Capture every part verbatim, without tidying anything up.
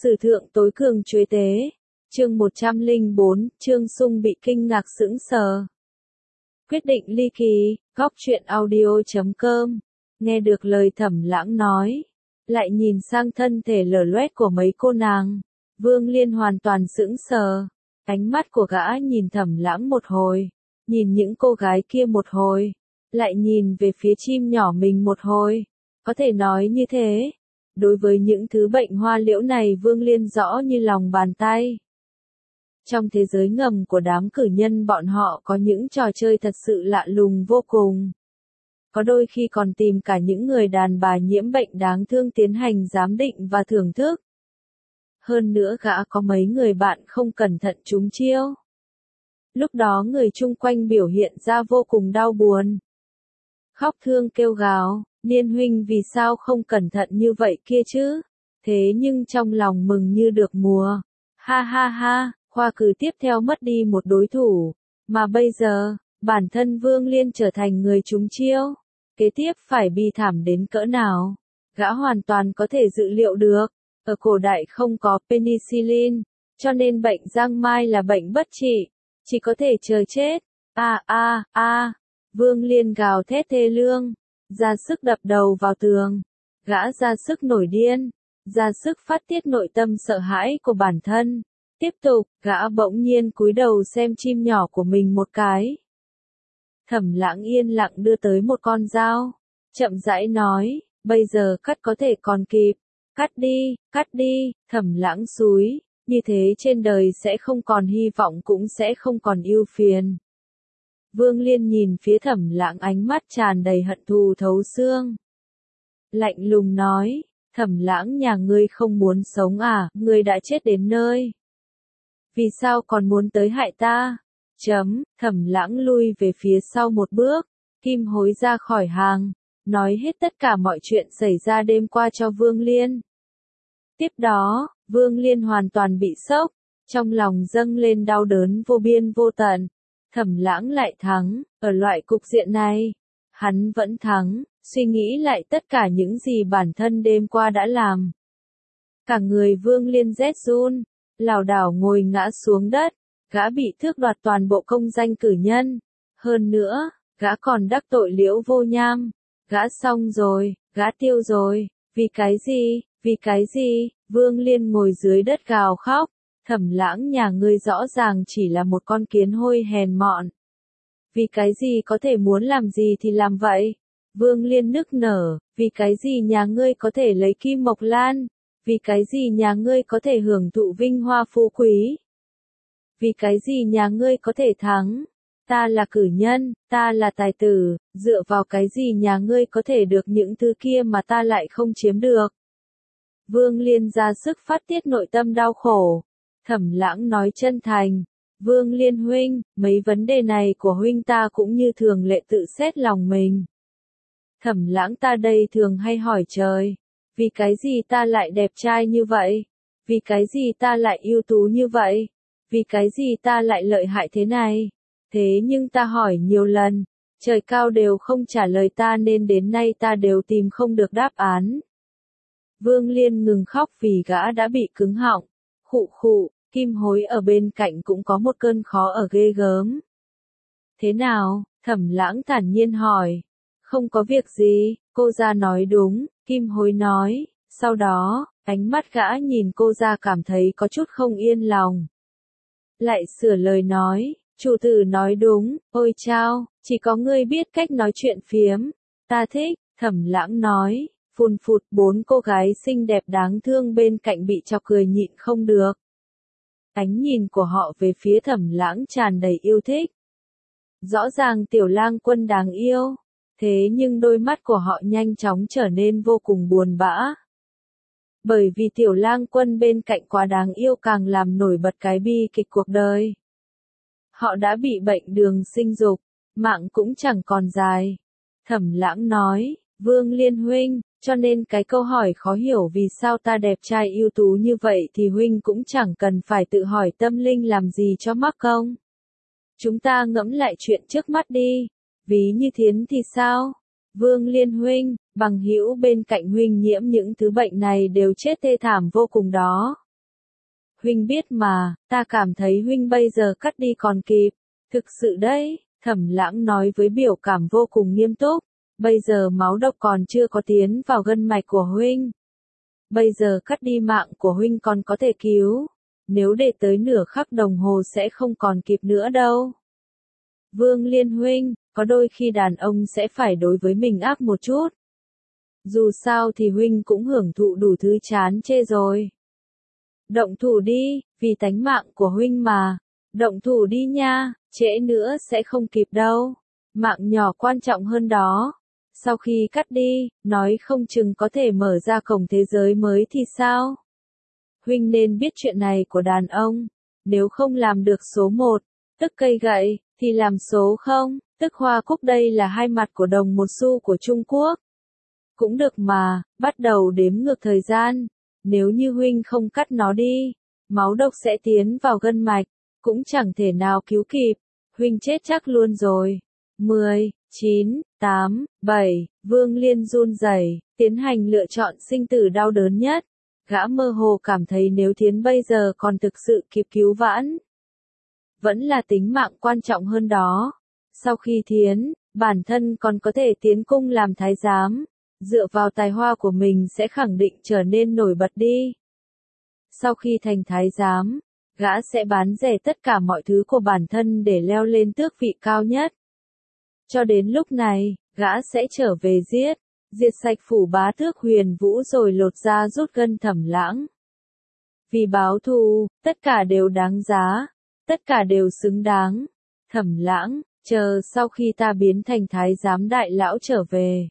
Sử thượng tối cường chuế tế. Chương một trăm lẻ bốn, Trương Sung bị kinh ngạc sững sờ. Quyết định ly kỳ, góc truyện audio chấm com. Nghe được lời Thẩm Lãng nói, lại nhìn sang thân thể lở loét của mấy cô nàng, Vương Liên hoàn toàn sững sờ. Ánh mắt của gã nhìn Thẩm Lãng một hồi, nhìn những cô gái kia một hồi, lại nhìn về phía chim nhỏ mình một hồi. Có thể nói như thế, đối với những thứ bệnh hoa liễu này Vương Liên rõ như lòng bàn tay. Trong thế giới ngầm của đám cử nhân bọn họ có những trò chơi thật sự lạ lùng vô cùng. Có đôi khi còn tìm cả những người đàn bà nhiễm bệnh đáng thương tiến hành giám định và thưởng thức. Hơn nữa gã có mấy người bạn không cẩn thận trúng chiêu. Lúc đó người chung quanh biểu hiện ra vô cùng đau buồn. Khóc thương kêu gào, Niên huynh vì sao không cẩn thận như vậy kia chứ? Thế nhưng trong lòng mừng như được mùa. Ha ha ha, khoa cử tiếp theo mất đi một đối thủ. Mà bây giờ, bản thân Vương Liên trở thành người trúng chiêu. Kế tiếp phải bi thảm đến cỡ nào? Gã hoàn toàn có thể dự liệu được. Ở cổ đại không có penicillin, cho nên bệnh giang mai là bệnh bất trị, chỉ có thể chờ chết. A a a, Vương Liên gào thét thê lương, ra sức đập đầu vào tường. Gã ra sức nổi điên, ra sức phát tiết nội tâm sợ hãi của bản thân. Tiếp tục, gã bỗng nhiên cúi đầu xem chim nhỏ của mình một cái. Thẩm Lãng yên lặng đưa tới một con dao, chậm rãi nói, bây giờ cắt có thể còn kịp. Cắt đi, cắt đi, Thẩm Lãng xúi, như thế trên đời sẽ không còn hy vọng cũng sẽ không còn ưu phiền. Vương Liên nhìn phía Thẩm Lãng ánh mắt tràn đầy hận thù thấu xương. Lạnh lùng nói, Thẩm Lãng nhà ngươi không muốn sống à, ngươi đã chết đến nơi. Vì sao còn muốn tới hại ta? Chấm, Thẩm Lãng lui về phía sau một bước, Kim Hối ra khỏi hàng, nói hết tất cả mọi chuyện xảy ra đêm qua cho Vương Liên. Tiếp đó, Vương Liên hoàn toàn bị sốc, trong lòng dâng lên đau đớn vô biên vô tận. Thẩm Lãng lại thắng, ở loại cục diện này, hắn vẫn thắng, suy nghĩ lại tất cả những gì bản thân đêm qua đã làm. Cả người Vương Liên rét run, lảo đảo ngồi ngã xuống đất, gã bị tước đoạt toàn bộ công danh cử nhân. Hơn nữa, gã còn đắc tội Liễu Vô Nham. Gã xong rồi, gã tiêu rồi, vì cái gì, vì cái gì, Vương Liên ngồi dưới đất gào khóc, Thẩm Lãng nhà ngươi rõ ràng chỉ là một con kiến hôi hèn mọn. Vì cái gì có thể muốn làm gì thì làm vậy? Vương Liên nức nở, vì cái gì nhà ngươi có thể lấy kim mộc lan? Vì cái gì nhà ngươi có thể hưởng thụ vinh hoa phú quý? Vì cái gì nhà ngươi có thể thắng? Ta là cử nhân, ta là tài tử, dựa vào cái gì nhà ngươi có thể được những thứ kia mà ta lại không chiếm được? Vương Liên ra sức phát tiết nội tâm đau khổ. Thẩm Lãng nói chân thành, Vương Liên huynh, mấy vấn đề này của huynh ta cũng như thường lệ tự xét lòng mình. Thẩm Lãng ta đây thường hay hỏi trời, vì cái gì ta lại đẹp trai như vậy? Vì cái gì ta lại ưu tú như vậy? Vì cái gì ta lại lợi hại thế này? Thế nhưng ta hỏi nhiều lần, trời cao đều không trả lời ta nên đến nay ta đều tìm không được đáp án. Vương Liên ngừng khóc vì gã đã bị cứng họng. Khụ khụ, Kim Hối ở bên cạnh cũng có một cơn khó ở ghê gớm. Thế nào? Thẩm Lãng thản nhiên hỏi. Không có việc gì, cô ra nói đúng, Kim Hối nói. Sau đó, ánh mắt gã nhìn cô ra cảm thấy có chút không yên lòng. Lại sửa lời nói, chủ tử nói đúng, ôi chao, chỉ có ngươi biết cách nói chuyện phiếm. Ta thích, Thẩm Lãng nói. Phun phụt, bốn cô gái xinh đẹp đáng thương bên cạnh bị chọc cười nhịn không được. Ánh nhìn của họ về phía Thẩm Lãng tràn đầy yêu thích. Rõ ràng Tiểu Lang Quân đáng yêu, thế nhưng đôi mắt của họ nhanh chóng trở nên vô cùng buồn bã. Bởi vì Tiểu Lang Quân bên cạnh quá đáng yêu càng làm nổi bật cái bi kịch cuộc đời. Họ đã bị bệnh đường sinh dục, mạng cũng chẳng còn dài. Thẩm Lãng nói, Vương Liên huynh, cho nên cái câu hỏi khó hiểu vì sao ta đẹp trai ưu tú như vậy thì huynh cũng chẳng cần phải tự hỏi tâm linh làm gì cho mắc công. Chúng ta ngẫm lại chuyện trước mắt đi, ví như Thiến thì sao? Vương Liên huynh, bằng hữu bên cạnh huynh nhiễm những thứ bệnh này đều chết thê thảm vô cùng đó. Huynh biết mà, ta cảm thấy huynh bây giờ cắt đi còn kịp. Thực sự đấy, Thẩm Lãng nói với biểu cảm vô cùng nghiêm túc. Bây giờ máu độc còn chưa có tiến vào gân mạch của huynh. Bây giờ cắt đi mạng của huynh còn có thể cứu. Nếu để tới nửa khắc đồng hồ sẽ không còn kịp nữa đâu. Vương Liên huynh, có đôi khi đàn ông sẽ phải đối với mình ác một chút. Dù sao thì huynh cũng hưởng thụ đủ thứ chán chê rồi. Động thủ đi, vì tánh mạng của huynh mà. Động thủ đi nha, trễ nữa sẽ không kịp đâu. Mạng nhỏ quan trọng hơn đó. Sau khi cắt đi, nói không chừng có thể mở ra cổng thế giới mới thì sao? Huynh nên biết chuyện này của đàn ông. Nếu không làm được số một, tức cây gậy, thì làm số không, tức hoa cúc, đây là hai mặt của đồng một xu của Trung Quốc. Cũng được mà, bắt đầu đếm ngược thời gian. Nếu như huynh không cắt nó đi, máu độc sẽ tiến vào gân mạch, cũng chẳng thể nào cứu kịp. Huynh chết chắc luôn rồi. mười, chín, tám, bảy, Vương Liên run rẩy, tiến hành lựa chọn sinh tử đau đớn nhất. Gã mơ hồ cảm thấy nếu Thiến bây giờ còn thực sự kịp cứu vãn, vẫn là tính mạng quan trọng hơn đó. Sau khi Thiến, bản thân còn có thể tiến cung làm thái giám, dựa vào tài hoa của mình sẽ khẳng định trở nên nổi bật đi. Sau khi thành thái giám, gã sẽ bán rẻ tất cả mọi thứ của bản thân để leo lên tước vị cao nhất. Cho đến lúc này, gã sẽ trở về giết, diệt sạch phủ bá tước Huyền Vũ rồi lột da rút gân Thẩm Lãng. Vì báo thù, tất cả đều đáng giá, tất cả đều xứng đáng. Thẩm Lãng, chờ sau khi ta biến thành thái giám đại lão trở về.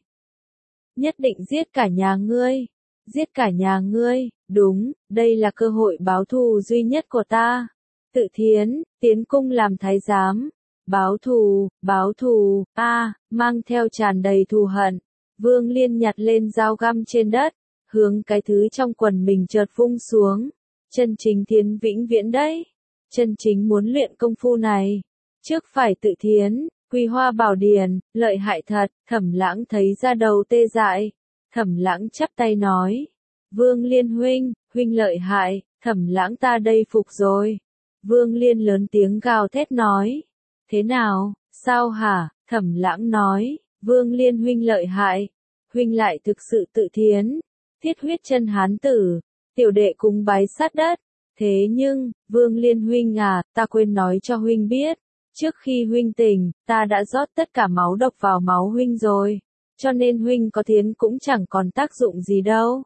Nhất định giết cả nhà ngươi, giết cả nhà ngươi, đúng, đây là cơ hội báo thù duy nhất của ta. Tự Thiến, tiến cung làm thái giám. Báo thù, báo thù, a, à, mang theo tràn đầy thù hận. Vương Liên nhặt lên dao găm trên đất, hướng cái thứ trong quần mình chợt vung xuống. Chân chính Thiến vĩnh viễn đấy. Chân chính muốn luyện công phu này. Trước phải Tự Thiến, Quy Hoa Bảo Điển, lợi hại thật. Thẩm Lãng thấy da đầu tê dại. Thẩm Lãng chắp tay nói. Vương Liên huynh, huynh lợi hại, Thẩm Lãng ta đây phục rồi. Vương Liên lớn tiếng gào thét nói. Thế nào, sao hả? Thẩm Lãng nói. Vương Liên huynh lợi hại. Huynh lại thực sự Tự Thiến. Thiết huyết chân hán tử. Tiểu đệ cùng bái sát đất. Thế nhưng, Vương Liên huynh à, ta quên nói cho huynh biết. Trước khi huynh tỉnh, ta đã rót tất cả máu độc vào máu huynh rồi. Cho nên huynh có Thiến cũng chẳng còn tác dụng gì đâu.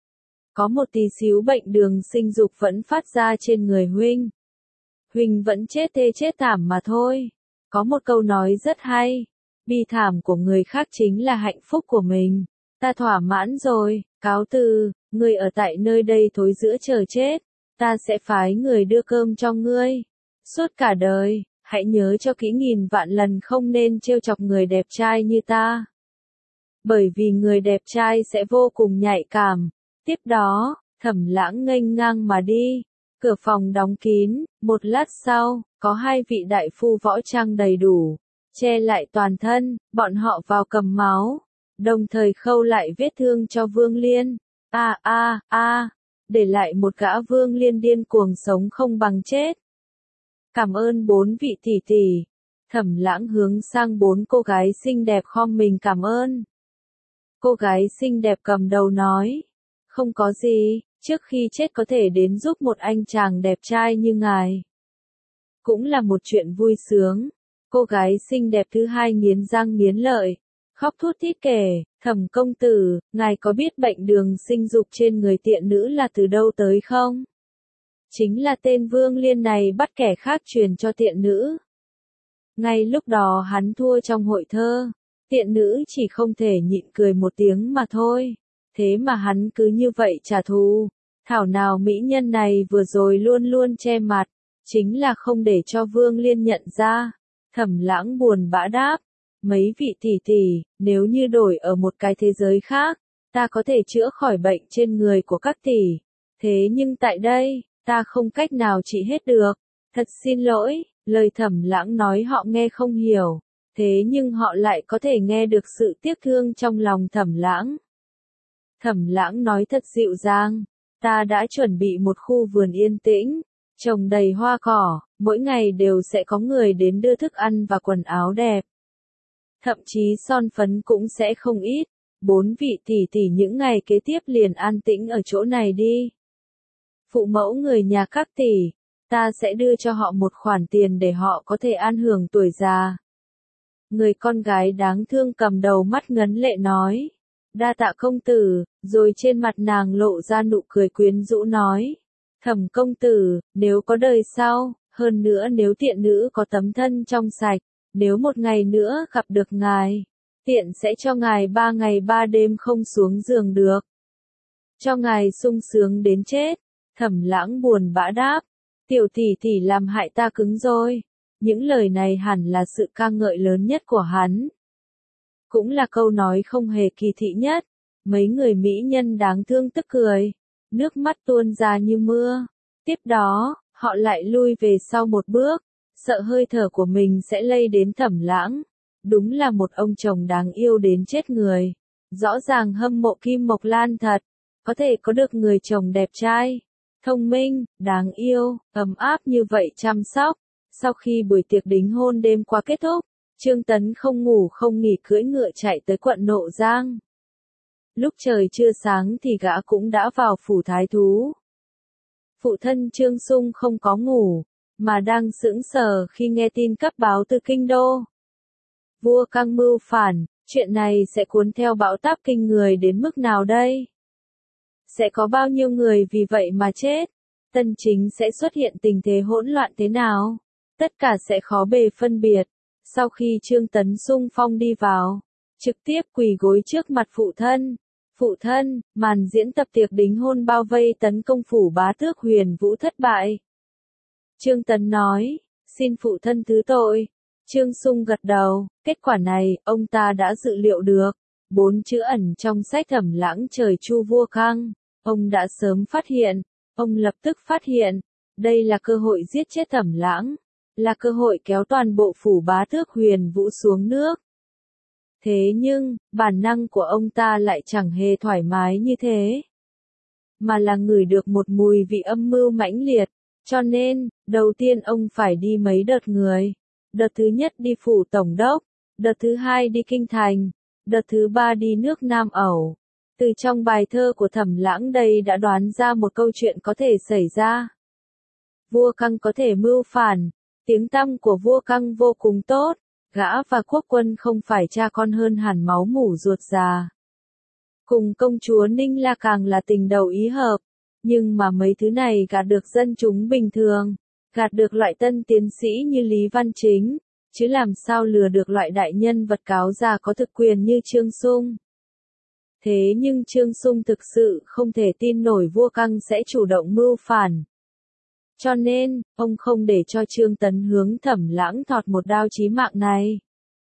Có một tí xíu bệnh đường sinh dục vẫn phát ra trên người huynh. Huynh vẫn chết thê chết thảm mà thôi. Có một câu nói rất hay. Bi thảm của người khác chính là hạnh phúc của mình. Ta thỏa mãn rồi, cáo từ, ngươi ở tại nơi đây thối giữa chờ chết. Ta sẽ phái người đưa cơm cho ngươi. Suốt cả đời, hãy nhớ cho kỹ nghìn vạn lần không nên trêu chọc người đẹp trai như ta. Bởi vì người đẹp trai sẽ vô cùng nhạy cảm. Tiếp đó, Thẩm Lãng nghênh ngang mà đi. Cửa phòng đóng kín, một lát sau, có hai vị đại phu võ trang đầy đủ, che lại toàn thân, bọn họ vào cầm máu, đồng thời khâu lại vết thương cho Vương Liên. A a a, để lại một gã Vương Liên điên cuồng sống không bằng chết. Cảm ơn bốn vị tỷ tỷ. Thẩm Lãng hướng sang bốn cô gái xinh đẹp khom mình cảm ơn. Cô gái xinh đẹp cầm đầu nói, không có gì, trước khi chết có thể đến giúp một anh chàng đẹp trai như ngài. Cũng là một chuyện vui sướng. Cô gái xinh đẹp thứ hai nghiến răng nghiến lợi, khóc thút thít kể, Thẩm công tử, ngài có biết bệnh đường sinh dục trên người tiện nữ là từ đâu tới không? Chính là tên Vương Liên này bắt kẻ khác truyền cho tiện nữ. Ngay lúc đó hắn thua trong hội thơ, tiện nữ chỉ không thể nhịn cười một tiếng mà thôi. Thế mà hắn cứ như vậy trả thù. Thảo nào mỹ nhân này vừa rồi luôn luôn che mặt, chính là không để cho Vương Liên nhận ra. Thẩm Lãng buồn bã đáp, mấy vị tỷ tỷ, nếu như đổi ở một cái thế giới khác, ta có thể chữa khỏi bệnh trên người của các tỷ. Thế nhưng tại đây, ta không cách nào trị hết được. Thật xin lỗi, lời Thẩm Lãng nói họ nghe không hiểu. Thế nhưng họ lại có thể nghe được sự tiếc thương trong lòng Thẩm Lãng. Thẩm Lãng nói thật dịu dàng, Ta đã chuẩn bị một khu vườn yên tĩnh, trồng đầy hoa cỏ, mỗi ngày đều sẽ có người đến đưa thức ăn và quần áo đẹp. Thậm chí son phấn cũng sẽ không ít. Bốn vị tỷ tỷ những ngày kế tiếp liền an tĩnh ở chỗ này đi. Phụ mẫu người nhà các tỷ, ta sẽ đưa cho họ một khoản tiền để họ có thể an hưởng tuổi già. Người con gái đáng thương cầm đầu mắt ngấn lệ nói. Đa tạ công tử, rồi trên mặt nàng lộ ra nụ cười quyến rũ nói. Thẩm công tử, nếu có đời sau, hơn nữa nếu tiện nữ có tấm thân trong sạch, nếu một ngày nữa gặp được ngài, tiện sẽ cho ngài ba ngày ba đêm không xuống giường được. Cho ngài sung sướng đến chết. Thẩm Lãng buồn bã đáp. Tiểu tỷ tỷ làm hại ta cứng rồi. Những lời này hẳn là sự ca ngợi lớn nhất của hắn. Cũng là câu nói không hề kỳ thị nhất. Mấy người mỹ nhân đáng thương tức cười. Nước mắt tuôn ra như mưa. Tiếp đó, họ lại lui về sau một bước. Sợ hơi thở của mình sẽ lây đến Thẩm Lãng. Đúng là một ông chồng đáng yêu đến chết người. Rõ ràng hâm mộ Kim Mộc Lan thật. Có thể có được người chồng đẹp trai, thông minh, đáng yêu, ấm áp như vậy chăm sóc. Sau khi buổi tiệc đính hôn đêm qua kết thúc, Trương Tấn không ngủ không nghỉ cưỡi ngựa chạy tới quận Nộ Giang. Lúc trời chưa sáng thì gã cũng đã vào phủ thái thú. Phụ thân Trương Sung không có ngủ, mà đang sững sờ khi nghe tin cấp báo từ kinh đô. Vua Căng mưu phản, chuyện này sẽ cuốn theo bão táp kinh người đến mức nào đây? Sẽ có bao nhiêu người vì vậy mà chết? Tân chính sẽ xuất hiện tình thế hỗn loạn thế nào? Tất cả sẽ khó bề phân biệt. Sau khi Trương Tấn xung phong đi vào, trực tiếp quỳ gối trước mặt phụ thân. Phụ thân, màn diễn tập tiệc đính hôn bao vây tấn công phủ bá tước Huyền Vũ thất bại. Trương Tấn nói, xin phụ thân thứ tội. Trương Sung gật đầu, kết quả này, ông ta đã dự liệu được. Bốn chữ ẩn trong sách Thẩm Lãng trời chu vua Căng. Ông đã sớm phát hiện, ông lập tức phát hiện, đây là cơ hội giết chết Thẩm Lãng, là cơ hội kéo toàn bộ phủ bá tước Huyền Vũ xuống nước. Thế nhưng, bản năng của ông ta lại chẳng hề thoải mái như thế, mà là ngửi được một mùi vị âm mưu mãnh liệt, cho nên, đầu tiên ông phải đi mấy đợt người. Đợt thứ nhất đi phủ tổng đốc, đợt thứ hai đi kinh thành, đợt thứ ba đi nước Nam Ẩu. Từ trong bài thơ của Thẩm Lãng đây đã đoán ra một câu chuyện có thể xảy ra. Vua Căng có thể mưu phản, tiếng tăm của vua Căng vô cùng tốt, gã và quốc quân không phải cha con hơn hẳn máu mủ ruột già. Cùng công chúa Ninh La càng là tình đầu ý hợp, nhưng mà mấy thứ này gạt được dân chúng bình thường, gạt được loại tân tiến sĩ như Lý Văn Chính, chứ làm sao lừa được loại đại nhân vật cáo già có thực quyền như Trương Sung. Thế nhưng Trương Sung thực sự không thể tin nổi vua Căng sẽ chủ động mưu phản. Cho nên, ông không để cho Trương Tấn hướng Thẩm Lãng thọt một đao chí mạng này,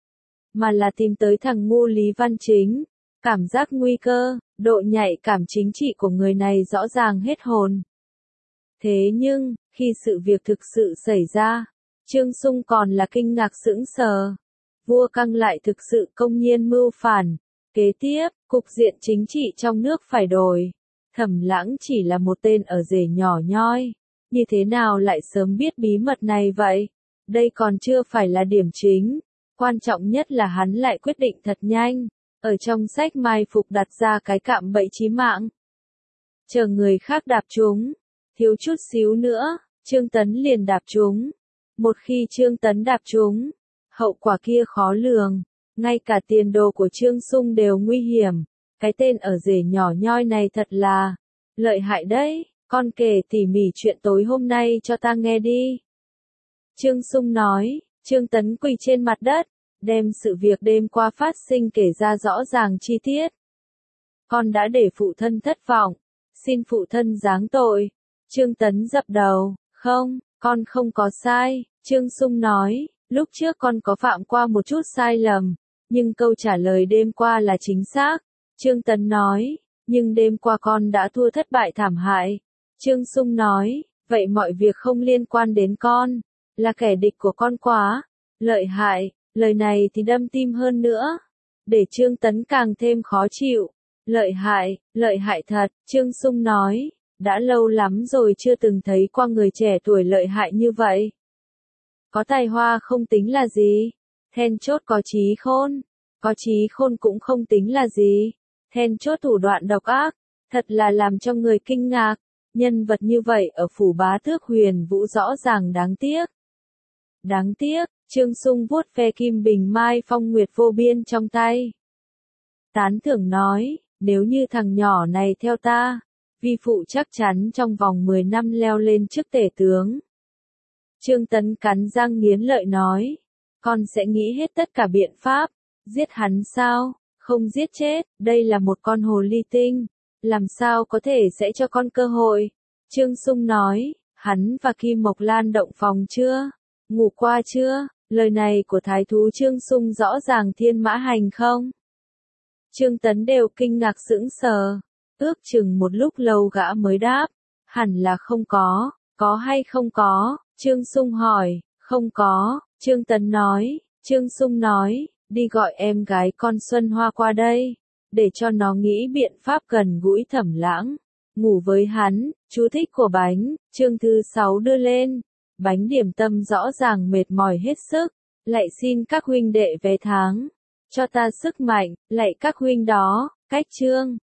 mà là tìm tới thằng ngu Lý Văn Chính. Cảm giác nguy cơ, độ nhạy cảm chính trị của người này rõ ràng hết hồn. Thế nhưng, khi sự việc thực sự xảy ra, Trương Sung còn là kinh ngạc sững sờ. Vua Căng lại thực sự công nhiên mưu phản. Kế tiếp, cục diện chính trị trong nước phải đổi. Thẩm Lãng chỉ là một tên ở rể nhỏ nhoi. Như thế nào lại sớm biết bí mật này vậy? Đây còn chưa phải là điểm chính. Quan trọng nhất là hắn lại quyết định thật nhanh. Ở trong sách mai phục đặt ra cái cạm bẫy chí mạng. Chờ người khác đạp chúng. Thiếu chút xíu nữa, Trương Tấn liền đạp chúng. Một khi Trương Tấn đạp chúng, hậu quả kia khó lường. Ngay cả tiền đồ của Trương Sung đều nguy hiểm. Cái tên ở rể nhỏ nhoi này thật là lợi hại đấy. Con kể tỉ mỉ chuyện tối hôm nay cho ta nghe đi. Trương Sung nói. Trương Tấn quỳ trên mặt đất, đem sự việc đêm qua phát sinh kể ra rõ ràng chi tiết. Con đã để phụ thân thất vọng, xin phụ thân giáng tội. Trương Tấn dập đầu, không, con không có sai. Trương Sung nói, lúc trước con có phạm qua một chút sai lầm, nhưng câu trả lời đêm qua là chính xác. Trương Tấn nói, nhưng đêm qua con đã thua thất bại thảm hại. Trương Sung nói, vậy mọi việc không liên quan đến con, là kẻ địch của con quá lợi hại. Lời này thì đâm tim hơn nữa, để Trương Tấn càng thêm khó chịu. Lợi hại, lợi hại thật, Trương Sung nói, đã lâu lắm rồi chưa từng thấy qua người trẻ tuổi lợi hại như vậy. Có tài hoa không tính là gì, then chốt có trí khôn, có trí khôn cũng không tính là gì, then chốt thủ đoạn độc ác, thật là làm cho người kinh ngạc, nhân vật như vậy ở phủ bá tước Huyền Vũ rõ ràng đáng tiếc. Đáng tiếc, Trương Sung vuốt ve kim bình mai phong nguyệt vô biên trong tay. Tán thưởng nói, nếu như thằng nhỏ này theo ta, vi phụ chắc chắn trong vòng mười năm leo lên chức tể tướng. Trương Tấn cắn răng nghiến lợi nói, con sẽ nghĩ hết tất cả biện pháp, giết hắn sao, không giết chết, đây là một con hồ ly tinh, làm sao có thể sẽ cho con cơ hội. Trương Sung nói, hắn và Kim Mộc Lan động phòng chưa, ngủ qua chưa, lời này của thái thú Trương Sung rõ ràng thiên mã hành không. Trương Tấn đều kinh ngạc sững sờ, ước chừng một lúc lâu gã mới đáp, hẳn là không có, có hay không có, Trương Sung hỏi, không có, Trương Tấn nói, Trương Sung nói, đi gọi em gái con Xuân Hoa qua đây, để cho nó nghĩ biện pháp gần gũi Thẩm Lãng, ngủ với hắn, chú thích của bánh, chương thứ sáu đưa lên, bánh điểm tâm rõ ràng mệt mỏi hết sức, lại xin các huynh đệ vé tháng, cho ta sức mạnh, lạy các huynh đó, cách chương.